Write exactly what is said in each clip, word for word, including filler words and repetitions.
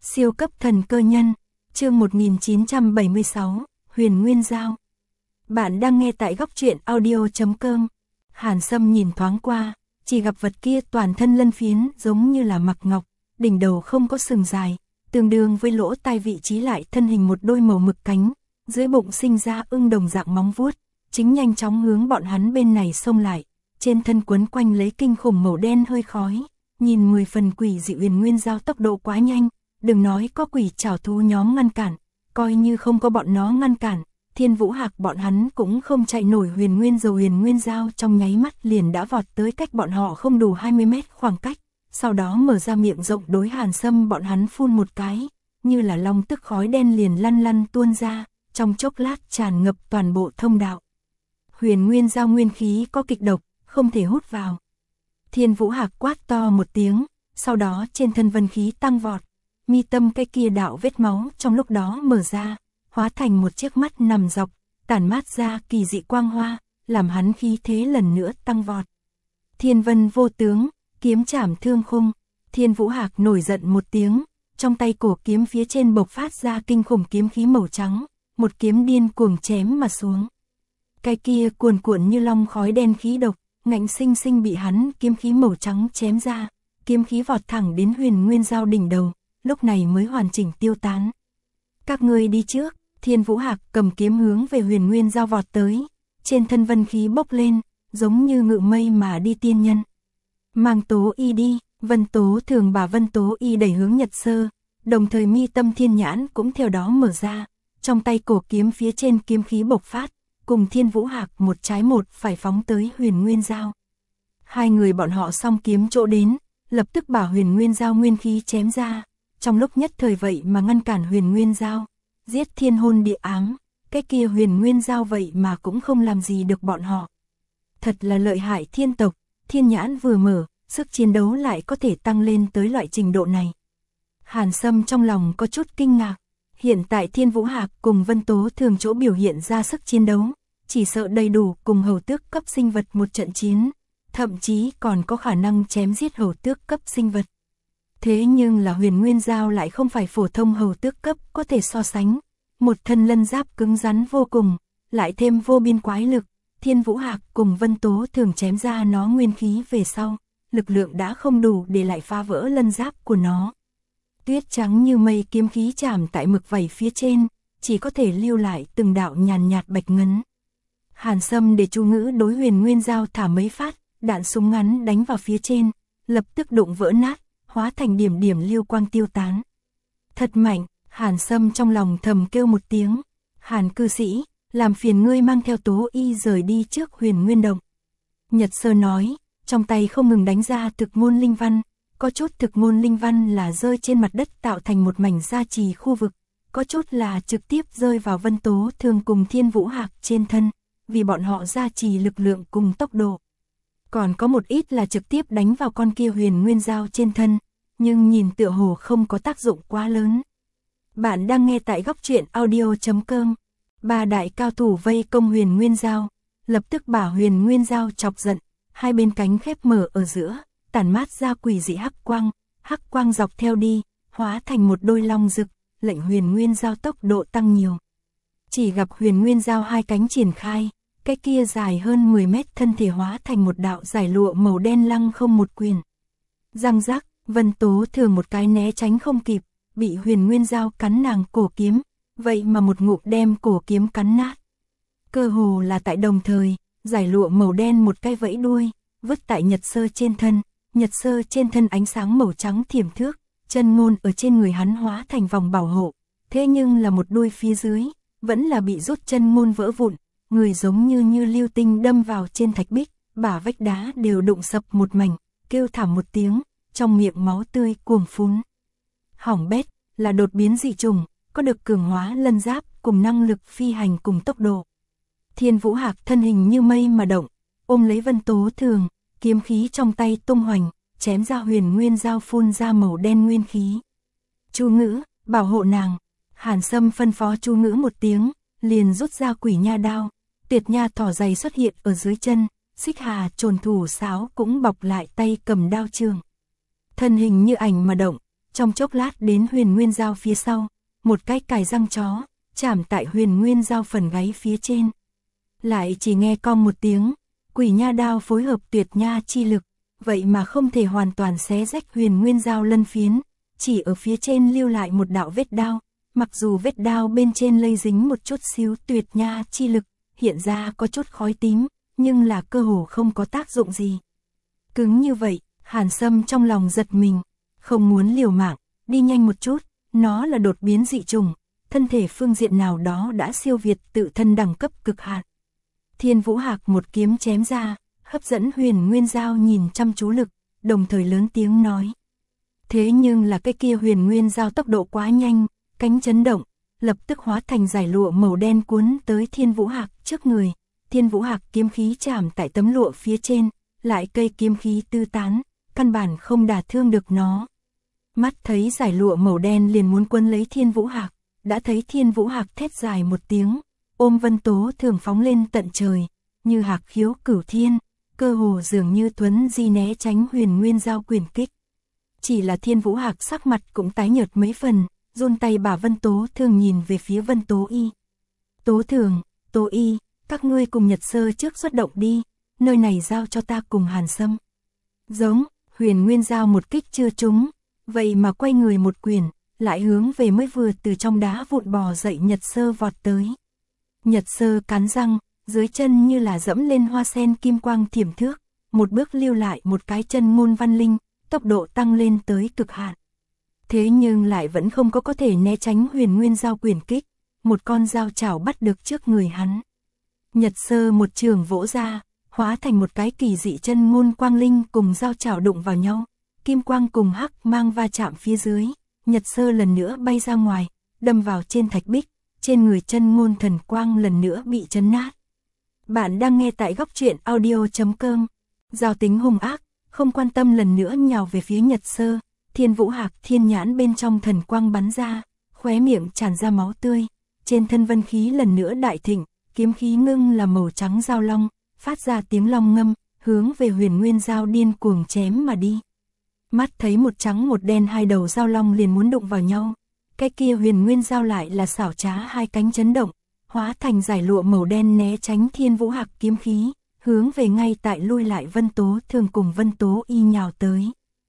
Siêu cấp thần cơ nhân, chương một nghìn chín trăm bảy mươi sáu, Huyền Nguyên Giao. Bạn đang nghe tại góc truyện audio chấm com. Hàn Sâm nhìn thoáng qua, chỉ gặp vật kia toàn thân lân phiến giống như là mặc ngọc, đỉnh đầu không có sừng dài, tương đương với lỗ tai vị trí lại thân hình một đôi màu mực cánh, dưới bụng sinh ra ưng đồng dạng móng vuốt, chính nhanh chóng hướng bọn hắn bên này xông lại, trên thân quấn quanh lấy kinh khủng màu đen hơi khói, nhìn mười phần quỷ dị. Huyền Nguyên Giao tốc độ quá nhanh, đừng nói có quỷ trảo thú nhóm ngăn cản, coi như không có bọn nó ngăn cản, Thiên Vũ Hạc bọn hắn cũng không chạy nổi Huyền Nguyên Dầu. Huyền Nguyên Giao trong nháy mắt liền đã vọt tới cách bọn họ không đủ hai mươi mét khoảng cách, sau đó mở ra miệng rộng đối Hàn Sâm bọn hắn phun một cái, như là long tức khói đen liền lăn lăn tuôn ra, trong chốc lát tràn ngập toàn bộ thông đạo. Huyền Nguyên Giao nguyên khí có kịch độc, không thể hút vào. Thiên Vũ Hạc quát to một tiếng, sau đó trên thân vân khí tăng vọt, mi tâm cái kia đạo vết máu trong lúc đó mở ra, hóa thành một chiếc mắt nằm dọc, tản mát ra kỳ dị quang hoa, làm hắn khí thế lần nữa tăng vọt. Thiên Vân vô tướng, kiếm chảm thương khung. Thiên Vũ Hạc nổi giận một tiếng, trong tay cổ kiếm phía trên bộc phát ra kinh khủng kiếm khí màu trắng, một kiếm điên cuồng chém mà xuống. Cái kia cuồn cuộn như long khói đen khí độc, ngạnh sinh sinh bị hắn kiếm khí màu trắng chém ra, kiếm khí vọt thẳng đến Huyền Nguyên Giao đỉnh đầu, lúc này mới hoàn chỉnh tiêu tán. Các ngươi đi trước. Thiên Vũ Hạc cầm kiếm hướng về Huyền Nguyên Giao vọt tới, trên thân vân khí bốc lên, giống như ngự mây mà đi tiên nhân. Mang Tố Y đi. Vân Tố Thường bà Vân Tố Y đẩy hướng Nhật Sơ, đồng thời mi tâm thiên nhãn cũng theo đó mở ra, trong tay cổ kiếm phía trên kiếm khí bộc phát, cùng Thiên Vũ Hạc một trái một phải phóng tới Huyền Nguyên Giao. Hai người bọn họ song kiếm chỗ đến, lập tức bảo Huyền Nguyên Giao nguyên khí chém ra, trong lúc nhất thời vậy mà ngăn cản Huyền Nguyên Giao, giết thiên hôn địa ám, cái kia Huyền Nguyên Giao vậy mà cũng không làm gì được bọn họ. Thật là lợi hại thiên tộc, thiên nhãn vừa mở, sức chiến đấu lại có thể tăng lên tới loại trình độ này. Hàn Sâm trong lòng có chút kinh ngạc, hiện tại Thiên Vũ Hạc cùng Vân Tố Thường chỗ biểu hiện ra sức chiến đấu, chỉ sợ đầy đủ cùng hầu tước cấp sinh vật một trận chiến, thậm chí còn có khả năng chém giết hầu tước cấp sinh vật. Thế nhưng là Huyền Nguyên Giao lại không phải phổ thông hầu tước cấp có thể so sánh, một thân lân giáp cứng rắn vô cùng, lại thêm vô biên quái lực, Thiên Vũ Hạc cùng Vân Tố Thường chém ra nó nguyên khí về sau, lực lượng đã không đủ để lại phá vỡ lân giáp của nó. Tuyết trắng như mây kiếm khí chạm tại mực vảy phía trên, chỉ có thể lưu lại từng đạo nhàn nhạt bạch ngấn. Hàn Sâm để chú ngữ đối Huyền Nguyên Giao thả mấy phát, đạn súng ngắn đánh vào phía trên, lập tức đụng vỡ nát, hóa thành điểm điểm lưu quang tiêu tán. Thật mạnh, Hàn Sâm trong lòng thầm kêu một tiếng, Hàn cư sĩ, làm phiền ngươi mang theo Tố Y rời đi trước Huyền Nguyên Động. Nhật Sơ nói, trong tay không ngừng đánh ra thực môn linh văn, có chút thực môn linh văn là rơi trên mặt đất tạo thành một mảnh gia trì khu vực, có chút là trực tiếp rơi vào Vân Tố Thường cùng Thiên Vũ Hạc trên thân, vì bọn họ gia trì lực lượng cùng tốc độ. Còn có một ít là trực tiếp đánh vào con kia Huyền Nguyên Giao trên thân, nhưng nhìn tựa hồ không có tác dụng quá lớn. Bạn đang nghe tại góc truyện audio chấm com. Ba đại cao thủ vây công Huyền Nguyên Giao, lập tức bảo Huyền Nguyên Giao chọc giận, hai bên cánh khép mở ở giữa, tản mát ra quỷ dị hắc quang, hắc quang dọc theo đi, hóa thành một đôi long rực, lệnh Huyền Nguyên Giao tốc độ tăng nhiều. Chỉ gặp Huyền Nguyên Giao hai cánh triển khai, cái kia dài hơn mười mét thân thể hóa thành một đạo giải lụa màu đen lăng không một quyền. Răng rắc, Vân Tố Thường một cái né tránh không kịp, bị Huyền Nguyên Giao cắn nàng cổ kiếm, vậy mà một ngụm đem cổ kiếm cắn nát. Cơ hồ là tại đồng thời, giải lụa màu đen một cái vẫy đuôi, vứt tại Nhật Sơ trên thân, Nhật Sơ trên thân ánh sáng màu trắng thiểm thước, chân ngôn ở trên người hắn hóa thành vòng bảo hộ, thế nhưng là một đuôi phía dưới, vẫn là bị rút chân ngôn vỡ vụn, người giống như như lưu tinh đâm vào trên thạch bích, bả vách đá đều đụng sập một mảnh, kêu thảm một tiếng, trong miệng máu tươi cuồng phún. Hỏng bét, là đột biến dị trùng, có được cường hóa lân giáp cùng năng lực phi hành cùng tốc độ. Thiên Vũ Hạc thân hình như mây mà động, ôm lấy Vân Tố Thường, kiếm khí trong tay tung hoành, chém ra Huyền Nguyên Giao phun ra màu đen nguyên khí. Chu ngữ, bảo hộ nàng. Hàn Sâm phân phó chu ngữ một tiếng, liền rút ra quỷ nha đao, tuyệt nha thỏ dày xuất hiện ở dưới chân, xích hà trồn thủ sáo cũng bọc lại tay cầm đao trường. Thân hình như ảnh mà động, trong chốc lát đến huyền nguyên dao phía sau, một cái cài răng chó, chạm tại huyền nguyên dao phần gáy phía trên. Lại chỉ nghe cong một tiếng, quỷ nha đao phối hợp tuyệt nha chi lực, vậy mà không thể hoàn toàn xé rách huyền nguyên dao lân phiến, chỉ ở phía trên lưu lại một đạo vết đao, mặc dù vết đao bên trên lây dính một chút xíu tuyệt nha chi lực, hiện ra có chút khói tím, nhưng là cơ hồ không có tác dụng gì. Cứng như vậy, Hàn Sâm trong lòng giật mình, không muốn liều mạng, đi nhanh một chút, nó là đột biến dị trùng, thân thể phương diện nào đó đã siêu việt tự thân đẳng cấp cực hạn. Thiên Vũ Hạc một kiếm chém ra, hấp dẫn huyền nguyên dao nhìn chăm chú lực, đồng thời lớn tiếng nói. Thế nhưng là cái kia huyền nguyên dao tốc độ quá nhanh, cánh chấn động, lập tức hóa thành dải lụa màu đen cuốn tới Thiên Vũ Hạc trước người. Thiên Vũ Hạc kiếm khí chạm tại tấm lụa phía trên, lại cây kiếm khí tư tán, căn bản không đả thương được nó. Mắt thấy dải lụa màu đen liền muốn quấn lấy Thiên Vũ Hạc, đã thấy Thiên Vũ Hạc thét dài một tiếng, ôm Vân Tố Thường phóng lên tận trời, như hạc khiếu cửu thiên, cơ hồ dường như thuấn di né tránh huyền nguyên dao quyền kích. Chỉ là Thiên Vũ Hạc sắc mặt cũng tái nhợt mấy phần, run tay bả Vân Tố Thường nhìn về phía Vân Tố Y. Tố Thường, Tố Y, các ngươi cùng Nhật Sơ trước xuất động đi, nơi này giao cho ta cùng Hàn Sâm. Giống, huyền nguyên dao một kích chưa trúng, vậy mà quay người một quyền, lại hướng về mới vừa từ trong đá vụn bò dậy Nhật Sơ vọt tới. Nhật Sơ cắn răng, dưới chân như là dẫm lên hoa sen kim quang thiểm thước, một bước lưu lại một cái chân ngôn văn linh, tốc độ tăng lên tới cực hạn. Thế nhưng lại vẫn không có có thể né tránh huyền nguyên dao quyền kích, một con dao chảo bắt được trước người hắn. Nhật Sơ một trường vỗ ra, hóa thành một cái kỳ dị chân ngôn quang linh cùng dao chảo đụng vào nhau, kim quang cùng hắc mang va chạm phía dưới, Nhật Sơ lần nữa bay ra ngoài, đâm vào trên thạch bích, trên người chân ngôn thần quang lần nữa bị chấn nát. Bạn đang nghe tại góc truyện audio chấm com. Giao tính hung ác, không quan tâm lần nữa nhào về phía Nhật Sơ, Thiên Vũ Hạc thiên nhãn bên trong thần quang bắn ra, khóe miệng tràn ra máu tươi, trên thân vân khí lần nữa đại thịnh, kiếm khí ngưng là màu trắng dao long, phát ra tiếng long ngâm, hướng về huyền nguyên dao điên cuồng chém mà đi. Mắt thấy một trắng một đen hai đầu dao long liền muốn đụng vào nhau, cái kia huyền nguyên dao lại là xảo trá hai cánh chấn động, hóa thành dải lụa màu đen né tránh Thiên Vũ Hạc kiếm khí, hướng về ngay tại lui lại Vân Tố Thường cùng Vân Tố Y nhào tới.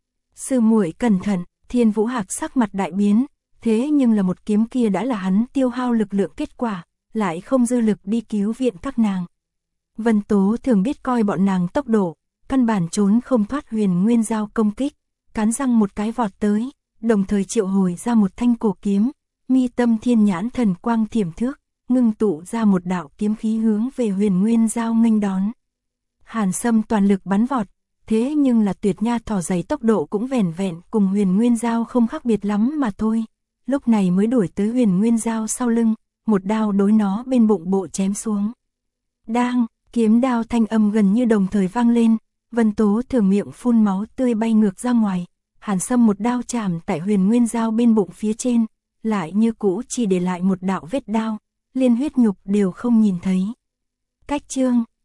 Sư muội cẩn thận, Thiên Vũ Hạc sắc mặt đại biến, thế nhưng là một kiếm kia đã là hắn tiêu hao lực lượng kết quả, lại không dư lực đi cứu viện các nàng. Vân Tố Thường biết coi bọn nàng tốc độ, căn bản trốn không thoát huyền nguyên dao công kích, cắn răng một cái vọt tới, đồng thời triệu hồi ra một thanh cổ kiếm, mi tâm thiên nhãn thần quang thiểm thước, ngưng tụ ra một đạo kiếm khí hướng về huyền nguyên dao nghênh đón. Hàn Sâm toàn lực bắn vọt, thế nhưng là tuyệt nha thỏ dày tốc độ cũng vẻn vẹn cùng huyền nguyên dao không khác biệt lắm mà thôi, lúc này mới đuổi tới huyền nguyên dao sau lưng, một đao đối nó bên bụng bộ chém xuống. Đang, kiếm đao thanh âm gần như đồng thời vang lên, Vân Tố Thường miệng phun máu tươi bay ngược ra ngoài, Hàn Sâm một đao chạm tại huyền nguyên dao bên bụng phía trên, lại như cũ chỉ để lại một đạo vết đao, liên huyết nhục đều không nhìn thấy. Cách chương